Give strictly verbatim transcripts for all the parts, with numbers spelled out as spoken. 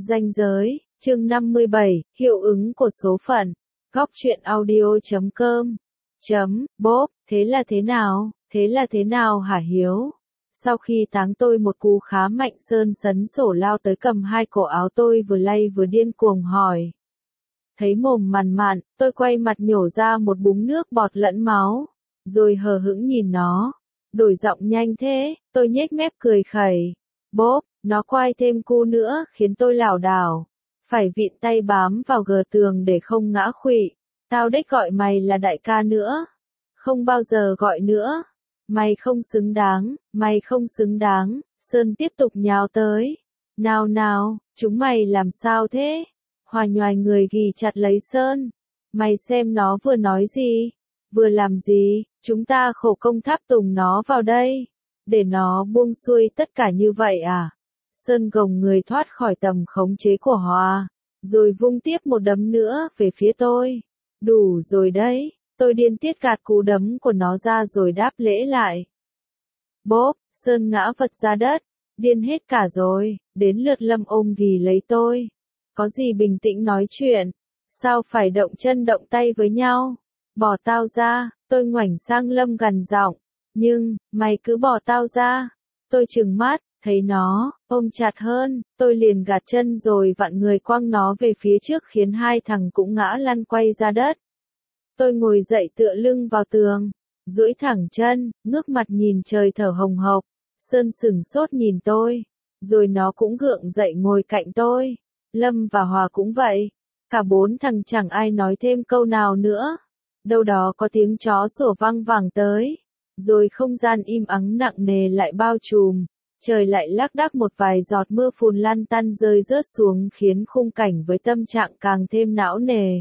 Ranh giới, chương năm mươi bảy, hiệu ứng của số phận. Góc truyện audio chấm com. Chấm, bốp, thế là thế nào, thế là thế nào hả Hiếu? Sau khi táng tôi một cú khá mạnh, Sơn sấn sổ lao tới cầm hai cổ áo tôi vừa lay vừa điên cuồng hỏi. Thấy mồm mằn mặn, tôi quay mặt nhổ ra một búng nước bọt lẫn máu, rồi hờ hững nhìn nó. Đổi giọng nhanh thế, tôi nhếch mép cười khẩy. Bốp, nó quay thêm cu nữa khiến tôi lảo đảo. Phải vịn tay bám vào gờ tường để không ngã khuỵu. Tao đếch gọi mày là đại ca nữa. Không bao giờ gọi nữa. Mày không xứng đáng, mày không xứng đáng. Sơn tiếp tục nhào tới. Nào nào, chúng mày làm sao thế? Hòa nhoài người ghì chặt lấy Sơn. Mày xem nó vừa nói gì? Vừa làm gì? Chúng ta khổ công tháp tùng nó vào đây. Để nó buông xuôi tất cả như vậy à? Sơn gồng người thoát khỏi tầm khống chế của Hòa. Rồi vung tiếp một đấm nữa về phía tôi. Đủ rồi đấy. Tôi điên tiết gạt cú đấm của nó ra rồi đáp lễ lại. Bốp, Sơn ngã vật ra đất. Điên hết cả rồi. Đến lượt Lâm ôm ghì lấy tôi. Có gì bình tĩnh nói chuyện. Sao phải động chân động tay với nhau? Bỏ tao ra. Tôi ngoảnh sang Lâm gằn giọng. Nhưng, mày cứ bỏ tao ra. Tôi trừng mắt, thấy nó, ôm chặt hơn. Tôi liền gạt chân rồi vặn người quăng nó về phía trước khiến hai thằng cũng ngã lăn quay ra đất. Tôi ngồi dậy tựa lưng vào tường, duỗi thẳng chân, ngước mặt nhìn trời thở hồng hộc. Sơn sửng sốt nhìn tôi, rồi nó cũng gượng dậy ngồi cạnh tôi. Lâm và Hòa cũng vậy. Cả bốn thằng chẳng ai nói thêm câu nào nữa. Đâu đó có tiếng chó sủa văng vẳng tới. Rồi không gian im ắng nặng nề lại bao trùm. Trời lại lác đác một vài giọt mưa phùn lăn tăn rơi rớt xuống khiến khung cảnh với tâm trạng càng thêm não nề.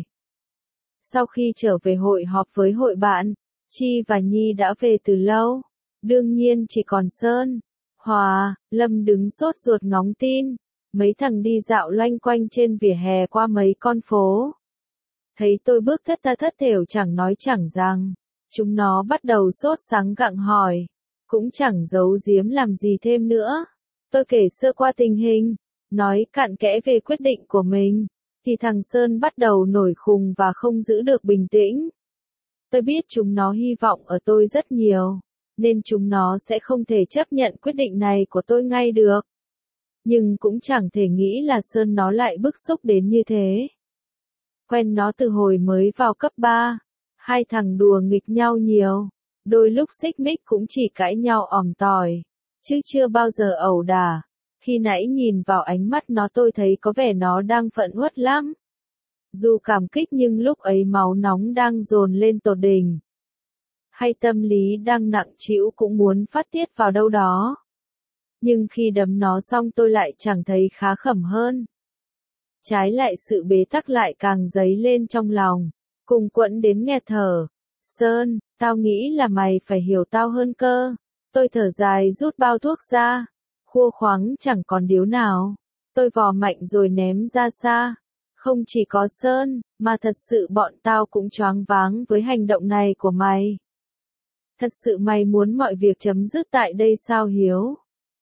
Sau khi trở về hội họp với hội bạn, Chi và Nhi đã về từ lâu. Đương nhiên chỉ còn Sơn, Hòa, Lâm đứng sốt ruột ngóng tin. Mấy thằng đi dạo loanh quanh trên vỉa hè qua mấy con phố. Thấy tôi bước thất tha thất thểu chẳng nói chẳng rằng. Chúng nó bắt đầu sốt sắng gặng hỏi. Cũng chẳng giấu giếm làm gì thêm nữa. Tôi kể sơ qua tình hình. Nói cặn kẽ về quyết định của mình. Thì thằng Sơn bắt đầu nổi khùng và không giữ được bình tĩnh. Tôi biết chúng nó hy vọng ở tôi rất nhiều. Nên chúng nó sẽ không thể chấp nhận quyết định này của tôi ngay được. Nhưng cũng chẳng thể nghĩ là Sơn nó lại bức xúc đến như thế. Quen nó từ hồi mới vào cấp ba. Hai thằng đùa nghịch nhau nhiều. Đôi lúc xích mích cũng chỉ cãi nhau òm tỏi. Chứ chưa bao giờ ẩu đả. Khi nãy nhìn vào ánh mắt nó tôi thấy có vẻ nó đang phẫn uất lắm. Dù cảm kích nhưng lúc ấy máu nóng đang dồn lên tột đỉnh. Hay tâm lý đang nặng trĩu cũng muốn phát tiết vào đâu đó. Nhưng khi đấm nó xong tôi lại chẳng thấy khá khẩm hơn. Trái lại sự bế tắc lại càng dấy lên trong lòng. Cùng quẫn đến nghẹt thở. Sơn, tao nghĩ là mày phải hiểu tao hơn cơ. Tôi thở dài rút bao thuốc ra. Khua khoáng chẳng còn điếu nào. Tôi vò mạnh rồi ném ra xa. Không chỉ có Sơn, mà thật sự bọn tao cũng choáng váng với hành động này của mày. Thật sự mày muốn mọi việc chấm dứt tại đây sao Hiếu?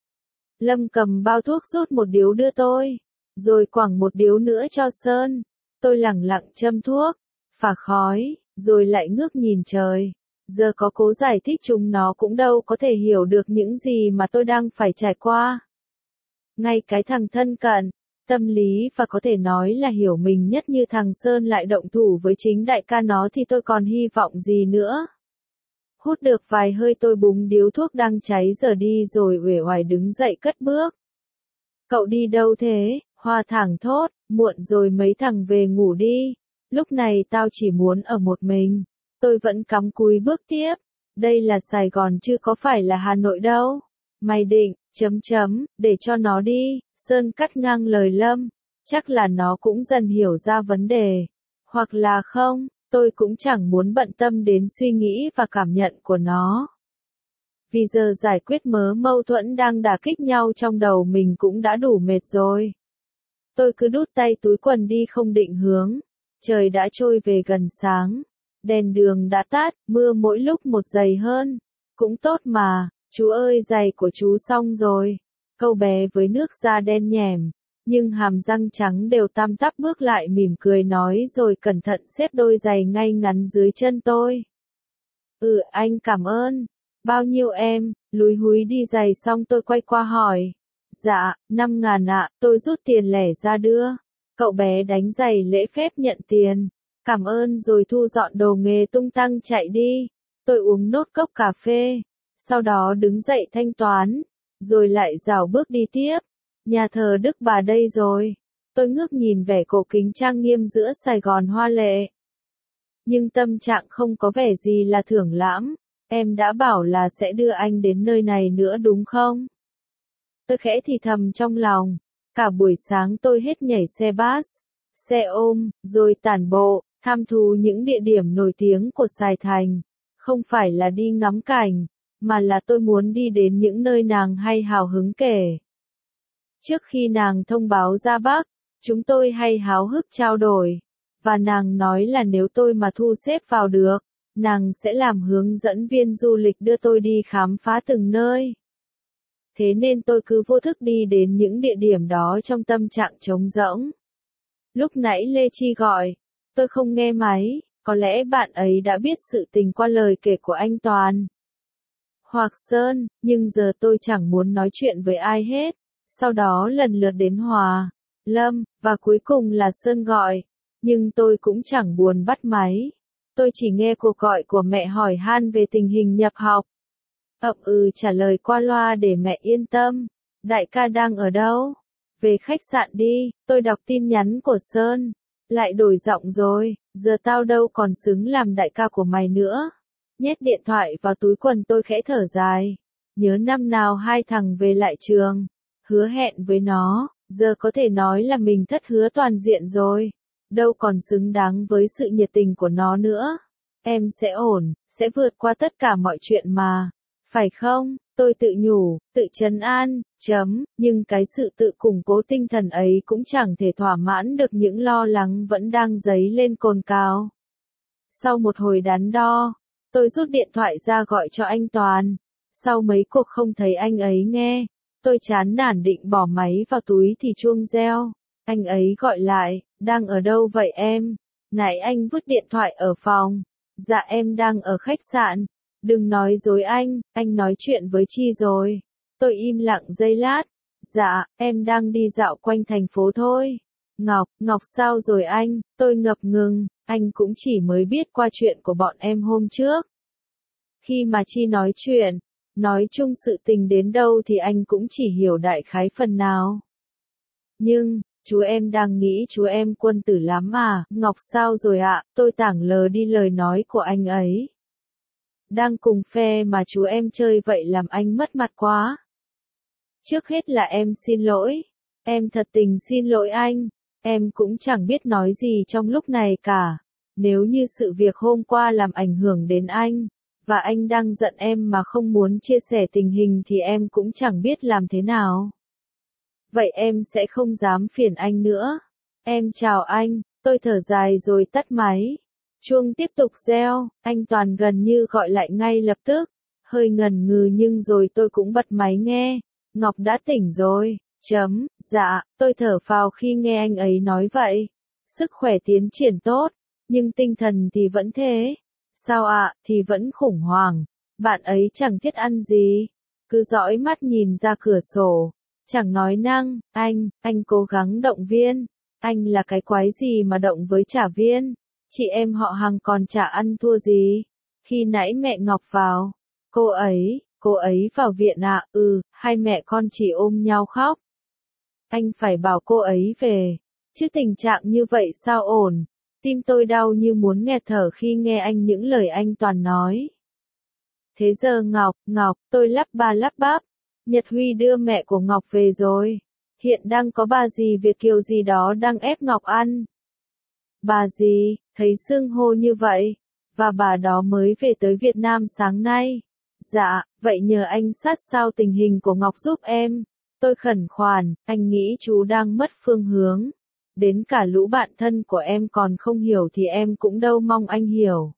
Lâm cầm bao thuốc rút một điếu đưa tôi. Rồi quẳng một điếu nữa cho Sơn. Tôi lẳng lặng châm thuốc. Phả khói. Rồi lại ngước nhìn trời. Giờ có cố giải thích chúng nó cũng đâu có thể hiểu được những gì mà tôi đang phải trải qua. Ngay cái thằng thân cận, tâm lý và có thể nói là hiểu mình nhất như thằng Sơn lại động thủ với chính đại ca nó thì tôi còn hy vọng gì nữa. Hút được vài hơi tôi búng điếu thuốc đang cháy giờ đi rồi uể oải đứng dậy cất bước. Cậu đi đâu thế? Hoa thẳng thốt, muộn rồi mấy thằng về ngủ đi. Lúc này tao chỉ muốn ở một mình. Tôi vẫn cắm cúi bước tiếp. Đây là Sài Gòn chứ có phải là Hà Nội đâu. Mày định, chấm chấm, để cho nó đi. Sơn cắt ngang lời Lâm. Chắc là nó cũng dần hiểu ra vấn đề. Hoặc là không, tôi cũng chẳng muốn bận tâm đến suy nghĩ và cảm nhận của nó. Vì giờ giải quyết mớ mâu thuẫn đang đả kích nhau trong đầu mình cũng đã đủ mệt rồi. Tôi cứ đút tay túi quần đi không định hướng. Trời đã trôi về gần sáng. Đèn đường đã tắt, mưa mỗi lúc một dày hơn. Cũng tốt mà, chú ơi giày của chú xong rồi. Câu bé với nước da đen nhẻm. nhưng hàm răng trắng đều tăm tắp bước lại mỉm cười nói rồi cẩn thận xếp đôi giày ngay ngắn dưới chân tôi. Ừ, anh cảm ơn. Bao nhiêu em? Lúi húi đi giày xong tôi quay qua hỏi. Dạ, năm ngàn ạ, tôi rút tiền lẻ ra đưa. Cậu bé đánh giày lễ phép nhận tiền. Cảm ơn rồi thu dọn đồ nghề tung tăng chạy đi. Tôi uống nốt cốc cà phê. Sau đó đứng dậy thanh toán. Rồi lại rảo bước đi tiếp. Nhà thờ Đức Bà đây rồi. Tôi ngước nhìn vẻ cổ kính trang nghiêm giữa Sài Gòn hoa lệ. Nhưng tâm trạng không có vẻ gì là thưởng lãm. Em đã bảo là sẽ đưa anh đến nơi này nữa đúng không? Tôi khẽ thì thầm trong lòng. Cả buổi sáng tôi hết nhảy xe bus, xe ôm, rồi tản bộ, tham thú những địa điểm nổi tiếng của Sài Thành. Không phải là đi ngắm cảnh, mà là tôi muốn đi đến những nơi nàng hay hào hứng kể. Trước khi nàng thông báo ra Bắc, chúng tôi hay háo hức trao đổi. Và nàng nói là nếu tôi mà thu xếp vào được, nàng sẽ làm hướng dẫn viên du lịch đưa tôi đi khám phá từng nơi. Thế nên tôi cứ vô thức đi đến những địa điểm đó trong tâm trạng trống rỗng. Lúc nãy Lê Chi gọi, tôi không nghe máy, có lẽ bạn ấy đã biết sự tình qua lời kể của anh Toàn hoặc Sơn, nhưng giờ tôi chẳng muốn nói chuyện với ai hết. Sau đó lần lượt đến Hòa, Lâm, và cuối cùng là Sơn gọi, nhưng tôi cũng chẳng buồn bắt máy. Tôi chỉ nghe cuộc gọi của mẹ hỏi han về tình hình nhập học. Ậm ừ trả lời qua loa để mẹ yên tâm. Đại ca đang ở đâu? Về khách sạn đi, tôi đọc tin nhắn của Sơn. Lại đổi giọng rồi, giờ tao đâu còn xứng làm đại ca của mày nữa. Nhét điện thoại vào túi quần tôi khẽ thở dài. Nhớ năm nào hai thằng về lại trường. Hứa hẹn với nó, giờ có thể nói là mình thất hứa toàn diện rồi. Đâu còn xứng đáng với sự nhiệt tình của nó nữa. Em sẽ ổn, sẽ vượt qua tất cả mọi chuyện mà. Phải không? Tôi tự nhủ, tự trấn an, chấm, nhưng cái sự tự củng cố tinh thần ấy cũng chẳng thể thỏa mãn được những lo lắng vẫn đang dấy lên cồn cào. Sau một hồi đắn đo, tôi rút điện thoại ra gọi cho anh Toàn. Sau mấy cuộc không thấy anh ấy nghe, tôi chán nản định bỏ máy vào túi thì chuông reo. Anh ấy gọi lại, đang ở đâu vậy em? Nãy anh vứt điện thoại ở phòng. Dạ em đang ở khách sạn. Đừng nói dối anh, anh nói chuyện với Chi rồi. Tôi im lặng giây lát. Dạ, em đang đi dạo quanh thành phố thôi. Ngọc, Ngọc sao rồi anh? Tôi ngập ngừng, anh cũng chỉ mới biết qua chuyện của bọn em hôm trước. Khi mà Chi nói chuyện, nói chung sự tình đến đâu thì anh cũng chỉ hiểu đại khái phần nào. Nhưng, chú em đang nghĩ chú em quân tử lắm à? Ngọc sao rồi ạ? Tôi tảng lờ đi lời nói của anh ấy. Đang cùng phe mà chú em chơi vậy làm anh mất mặt quá. Trước hết là em xin lỗi. Em thật tình xin lỗi anh. Em cũng chẳng biết nói gì trong lúc này cả. Nếu như sự việc hôm qua làm ảnh hưởng đến anh, và anh đang giận em mà không muốn chia sẻ tình hình thì em cũng chẳng biết làm thế nào. Vậy em sẽ không dám phiền anh nữa. Em chào anh, tôi thở dài rồi tắt máy. Chuông tiếp tục reo, anh Toàn gần như gọi lại ngay lập tức. Hơi ngần ngừ nhưng rồi tôi cũng bật máy nghe. Ngọc đã tỉnh rồi, chấm, dạ, tôi thở phào khi nghe anh ấy nói vậy. Sức khỏe tiến triển tốt, nhưng tinh thần thì vẫn thế. Sao ạ, à, thì vẫn khủng hoảng. Bạn ấy chẳng thiết ăn gì. Cứ dõi mắt nhìn ra cửa sổ. Chẳng nói năng, anh, anh cố gắng động viên. Anh là cái quái gì mà động với trả viên. Chị em họ hàng còn chả ăn thua gì. Khi nãy mẹ Ngọc vào, cô ấy, cô ấy vào viện ạ, à, ừ, hai mẹ con chỉ ôm nhau khóc. Anh phải bảo cô ấy về, chứ tình trạng như vậy sao ổn. Tim tôi đau như muốn nghẹt thở khi nghe anh những lời anh Toàn nói. Thế giờ Ngọc, Ngọc, tôi lắp ba lắp bắp. Nhật Huy đưa mẹ của Ngọc về rồi. Hiện đang có bà dì Việt kiều gì đó đang ép Ngọc ăn. Bà dì, thấy xưng hô như vậy, và bà đó mới về tới Việt Nam sáng nay. Dạ, vậy nhờ anh sát sao tình hình của Ngọc giúp em. Tôi khẩn khoản, anh nghĩ chú đang mất phương hướng. Đến cả lũ bạn thân của em còn không hiểu thì em cũng đâu mong anh hiểu.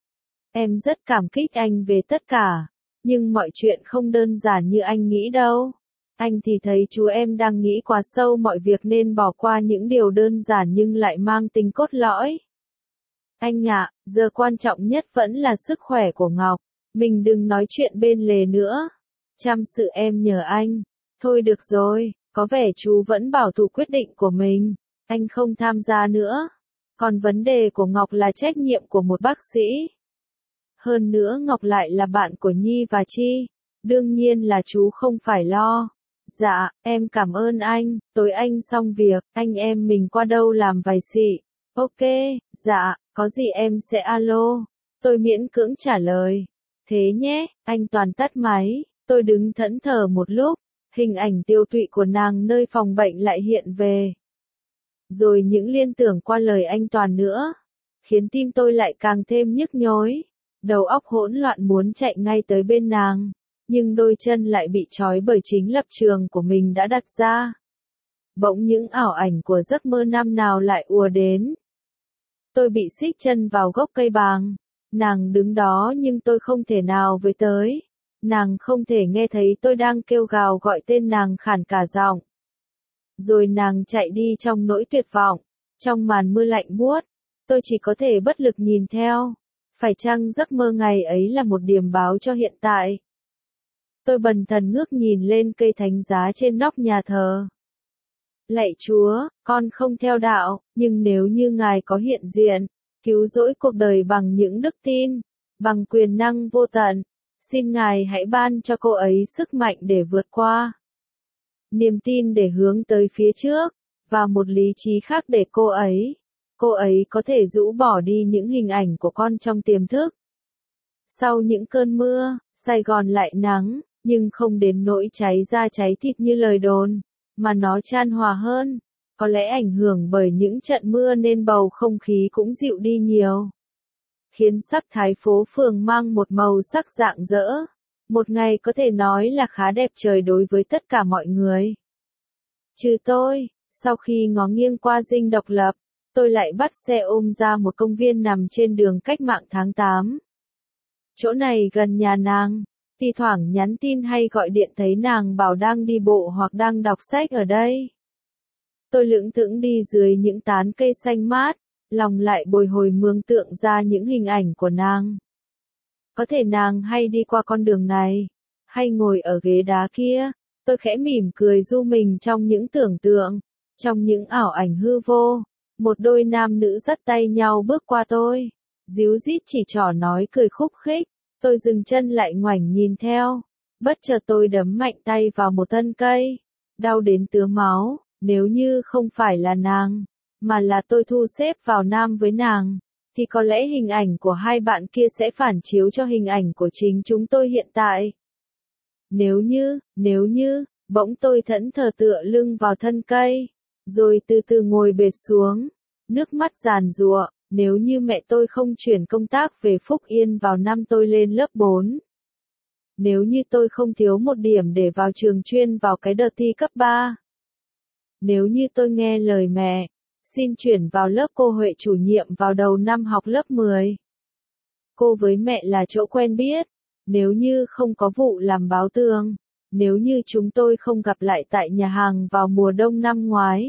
Em rất cảm kích anh về tất cả, nhưng mọi chuyện không đơn giản như anh nghĩ đâu. Anh thì thấy chú em đang nghĩ quá sâu mọi việc nên bỏ qua những điều đơn giản nhưng lại mang tính cốt lõi. Anh ạ, giờ quan trọng nhất vẫn là sức khỏe của Ngọc. Mình đừng nói chuyện bên lề nữa. Chăm sự em nhờ anh. Thôi được rồi, có vẻ chú vẫn bảo thủ quyết định của mình. Anh không tham gia nữa. Còn vấn đề của Ngọc là trách nhiệm của một bác sĩ. Hơn nữa Ngọc lại là bạn của Nhi và Chi. Đương nhiên là chú không phải lo. Dạ, em cảm ơn anh. Tối anh xong việc, anh em mình qua đâu làm vài xị. Ok, dạ, có gì em sẽ alo. Tôi miễn cưỡng trả lời. Thế nhé, anh Toàn tắt máy. Tôi đứng thẫn thờ một lúc. Hình ảnh tiêu tụy của nàng nơi phòng bệnh lại hiện về. Rồi những liên tưởng qua lời anh Toàn nữa. Khiến tim tôi lại càng thêm nhức nhối. Đầu óc hỗn loạn muốn chạy ngay tới bên nàng. Nhưng đôi chân lại bị trói bởi chính lập trường của mình đã đặt ra. Bỗng những ảo ảnh của giấc mơ năm nào lại ùa đến. Tôi bị xích chân vào gốc cây bàng. Nàng đứng đó nhưng tôi không thể nào với tới. Nàng không thể nghe thấy tôi đang kêu gào gọi tên nàng khản cả giọng. Rồi nàng chạy đi trong nỗi tuyệt vọng. Trong màn mưa lạnh buốt, tôi chỉ có thể bất lực nhìn theo. Phải chăng giấc mơ ngày ấy là một điềm báo cho hiện tại? Tôi bần thần ngước nhìn lên cây thánh giá trên nóc nhà thờ. Lạy Chúa, con không theo đạo, nhưng nếu như Ngài có hiện diện, cứu rỗi cuộc đời bằng những đức tin, bằng quyền năng vô tận, xin Ngài hãy ban cho cô ấy sức mạnh để vượt qua. Niềm tin để hướng tới phía trước, và một lý trí khác để cô ấy, cô ấy có thể rũ bỏ đi những hình ảnh của con trong tiềm thức. Sau những cơn mưa, Sài Gòn lại nắng, nhưng không đến nỗi cháy da cháy thịt như lời đồn, mà nó chan hòa hơn. Có lẽ ảnh hưởng bởi những trận mưa nên bầu không khí cũng dịu đi nhiều. Khiến sắc thái phố phường mang một màu sắc rạng rỡ. Một ngày có thể nói là khá đẹp trời đối với tất cả mọi người. Trừ tôi, sau khi ngó nghiêng qua Dinh Độc Lập, tôi lại bắt xe ôm ra một công viên nằm trên đường Cách Mạng tháng tám. Chỗ này gần nhà nàng, thi thoảng nhắn tin hay gọi điện thấy nàng bảo đang đi bộ hoặc đang đọc sách ở đây. Tôi lững thững đi dưới những tán cây xanh mát, lòng lại bồi hồi mường tượng ra những hình ảnh của nàng. Có thể nàng hay đi qua con đường này, hay ngồi ở ghế đá kia, tôi khẽ mỉm cười du mình trong những tưởng tượng, trong những ảo ảnh hư vô, một đôi nam nữ dắt tay nhau bước qua tôi, díu dít chỉ trỏ nói cười khúc khích, tôi dừng chân lại ngoảnh nhìn theo, bất chợt tôi đấm mạnh tay vào một thân cây, đau đến tứa máu, nếu như không phải là nàng, mà là tôi thu xếp vào nam với nàng. Thì có lẽ hình ảnh của hai bạn kia sẽ phản chiếu cho hình ảnh của chính chúng tôi hiện tại. Nếu như, nếu như, bỗng tôi thẫn thờ tựa lưng vào thân cây, rồi từ từ ngồi bệt xuống, nước mắt giàn giụa, nếu như mẹ tôi không chuyển công tác về Phúc Yên vào năm tôi lên lớp bốn. Nếu như tôi không thiếu một điểm để vào trường chuyên vào cái đợt thi cấp ba. Nếu như tôi nghe lời mẹ, xin chuyển vào lớp cô Huệ chủ nhiệm vào đầu năm học lớp mười. Cô với mẹ là chỗ quen biết, nếu như không có vụ làm báo tường, nếu như chúng tôi không gặp lại tại nhà hàng vào mùa đông năm ngoái.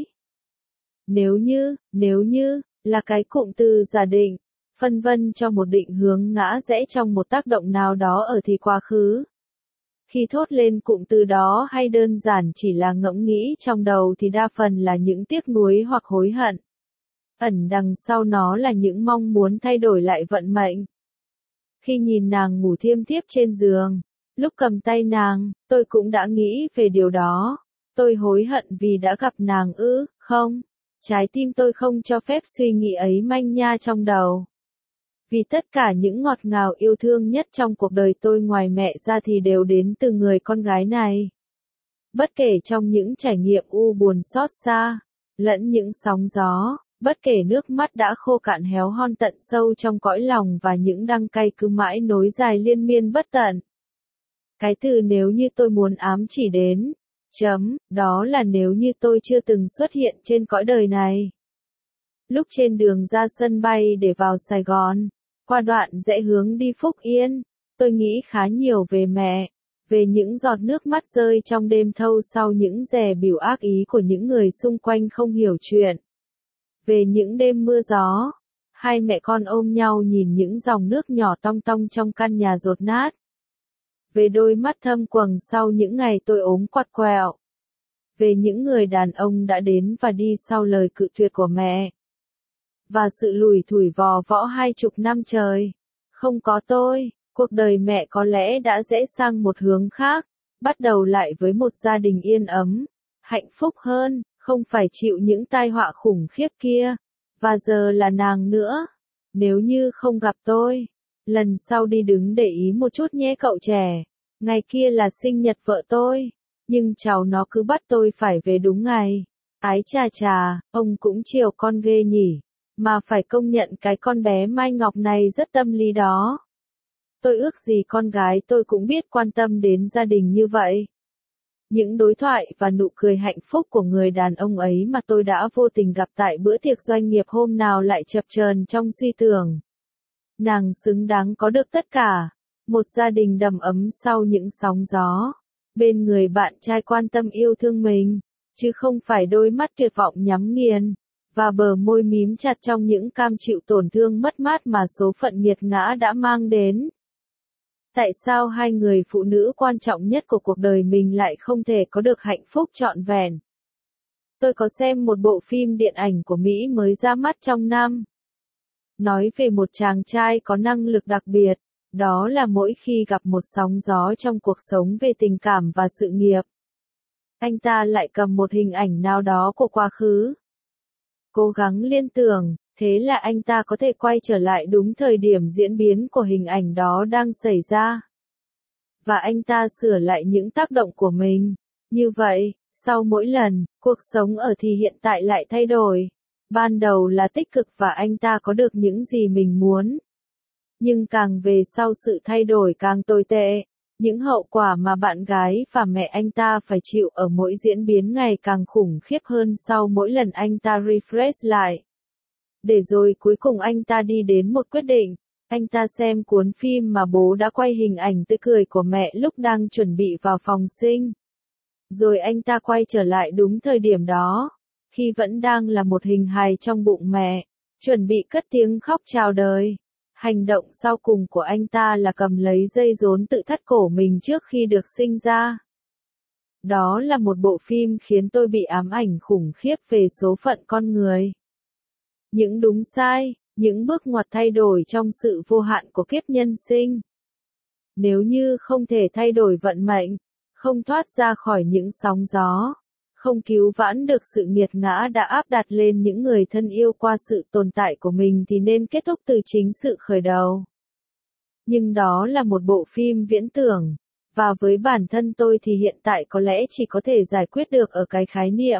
Nếu như, nếu như, là cái cụm từ giả định, phân vân cho một định hướng ngã rẽ trong một tác động nào đó ở thì quá khứ. Khi thốt lên cụm từ đó hay đơn giản chỉ là ngẫm nghĩ trong đầu thì đa phần là những tiếc nuối hoặc hối hận. Ẩn đằng sau nó là những mong muốn thay đổi lại vận mệnh. Khi nhìn nàng ngủ thiêm thiếp trên giường, lúc cầm tay nàng, tôi cũng đã nghĩ về điều đó. Tôi hối hận vì đã gặp nàng ư, không? Trái tim tôi không cho phép suy nghĩ ấy manh nha trong đầu. Vì tất cả những ngọt ngào yêu thương nhất trong cuộc đời tôi ngoài mẹ ra thì đều đến từ người con gái này. Bất kể trong những trải nghiệm u buồn xót xa, lẫn những sóng gió, bất kể nước mắt đã khô cạn héo hon tận sâu trong cõi lòng và những đắng cay cứ mãi nối dài liên miên bất tận. Cái từ nếu như tôi muốn ám chỉ đến, chấm, đó là nếu như tôi chưa từng xuất hiện trên cõi đời này. Lúc trên đường ra sân bay để vào Sài Gòn, qua đoạn rẽ hướng đi Phúc Yên, tôi nghĩ khá nhiều về mẹ, về những giọt nước mắt rơi trong đêm thâu sau những dè bỉu ác ý của những người xung quanh không hiểu chuyện. Về những đêm mưa gió, hai mẹ con ôm nhau nhìn những dòng nước nhỏ tong tong trong căn nhà dột nát. Về đôi mắt thâm quầng sau những ngày tôi ốm quặt quẹo. Về những người đàn ông đã đến và đi sau lời cự tuyệt của mẹ. Và sự lủi thủi vò võ hai chục năm trời. Không có tôi, cuộc đời mẹ có lẽ đã rẽ sang một hướng khác, bắt đầu lại với một gia đình yên ấm, hạnh phúc hơn, không phải chịu những tai họa khủng khiếp kia. Và giờ là nàng nữa. Nếu như không gặp tôi, lần sau đi đứng để ý một chút nhé cậu trẻ. Ngày kia là sinh nhật vợ tôi, nhưng cháu nó cứ bắt tôi phải về đúng ngày. Ái chà chà, ông cũng chiều con ghê nhỉ. Mà phải công nhận cái con bé Mai Ngọc này rất tâm lý đó. Tôi ước gì con gái tôi cũng biết quan tâm đến gia đình như vậy. Những đối thoại và nụ cười hạnh phúc của người đàn ông ấy mà tôi đã vô tình gặp tại bữa tiệc doanh nghiệp hôm nào lại chập chờn trong suy tưởng. Nàng xứng đáng có được tất cả. Một gia đình đầm ấm sau những sóng gió. Bên người bạn trai quan tâm yêu thương mình, chứ không phải đôi mắt tuyệt vọng nhắm nghiền, và bờ môi mím chặt trong những cam chịu tổn thương mất mát mà số phận nghiệt ngã đã mang đến. Tại sao hai người phụ nữ quan trọng nhất của cuộc đời mình lại không thể có được hạnh phúc trọn vẹn? Tôi có xem một bộ phim điện ảnh của Mỹ mới ra mắt trong năm. Nói về một chàng trai có năng lực đặc biệt, đó là mỗi khi gặp một sóng gió trong cuộc sống về tình cảm và sự nghiệp, anh ta lại cầm một hình ảnh nào đó của quá khứ. Cố gắng liên tưởng, thế là anh ta có thể quay trở lại đúng thời điểm diễn biến của hình ảnh đó đang xảy ra. Và anh ta sửa lại những tác động của mình. Như vậy, sau mỗi lần, cuộc sống ở thì hiện tại lại thay đổi. Ban đầu là tích cực và anh ta có được những gì mình muốn. Nhưng càng về sau sự thay đổi càng tồi tệ. Những hậu quả mà bạn gái và mẹ anh ta phải chịu ở mỗi diễn biến ngày càng khủng khiếp hơn sau mỗi lần anh ta refresh lại. Để rồi cuối cùng anh ta đi đến một quyết định. Anh ta xem cuốn phim mà bố đã quay hình ảnh tươi cười của mẹ lúc đang chuẩn bị vào phòng sinh. Rồi anh ta quay trở lại đúng thời điểm đó, khi vẫn đang là một hình hài trong bụng mẹ, chuẩn bị cất tiếng khóc chào đời. Hành động sau cùng của anh ta là cầm lấy dây rốn tự thắt cổ mình trước khi được sinh ra. Đó là một bộ phim khiến tôi bị ám ảnh khủng khiếp về số phận con người. Những đúng sai, những bước ngoặt thay đổi trong sự vô hạn của kiếp nhân sinh. Nếu như không thể thay đổi vận mệnh, không thoát ra khỏi những sóng gió, không cứu vãn được sự nghiệt ngã đã áp đặt lên những người thân yêu qua sự tồn tại của mình thì nên kết thúc từ chính sự khởi đầu. Nhưng đó là một bộ phim viễn tưởng, và với bản thân tôi thì hiện tại có lẽ chỉ có thể giải quyết được ở cái khái niệm.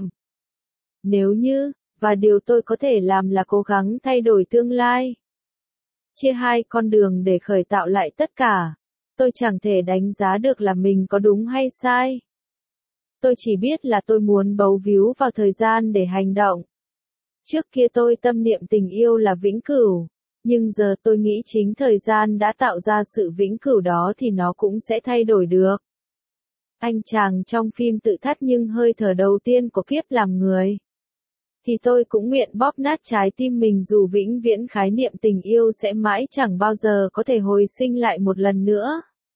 Nếu như, và điều tôi có thể làm là cố gắng thay đổi tương lai. Chia hai con đường để khởi tạo lại tất cả. Tôi chẳng thể đánh giá được là mình có đúng hay sai. Tôi chỉ biết là tôi muốn bấu víu vào thời gian để hành động. Trước kia tôi tâm niệm tình yêu là vĩnh cửu, nhưng giờ tôi nghĩ chính thời gian đã tạo ra sự vĩnh cửu đó thì nó cũng sẽ thay đổi được. Anh chàng trong phim tự thắt nhưng hơi thở đầu tiên của kiếp làm người. Thì tôi cũng nguyện bóp nát trái tim mình dù vĩnh viễn khái niệm tình yêu sẽ mãi chẳng bao giờ có thể hồi sinh lại một lần nữa.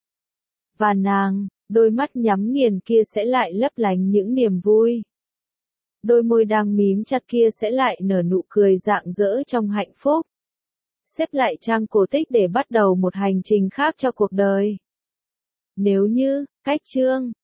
Và nàng, đôi mắt nhắm nghiền kia sẽ lại lấp lánh những niềm vui. Đôi môi đang mím chặt kia sẽ lại nở nụ cười rạng rỡ trong hạnh phúc. Xếp lại trang cổ tích để bắt đầu một hành trình khác cho cuộc đời. Nếu như, cách chương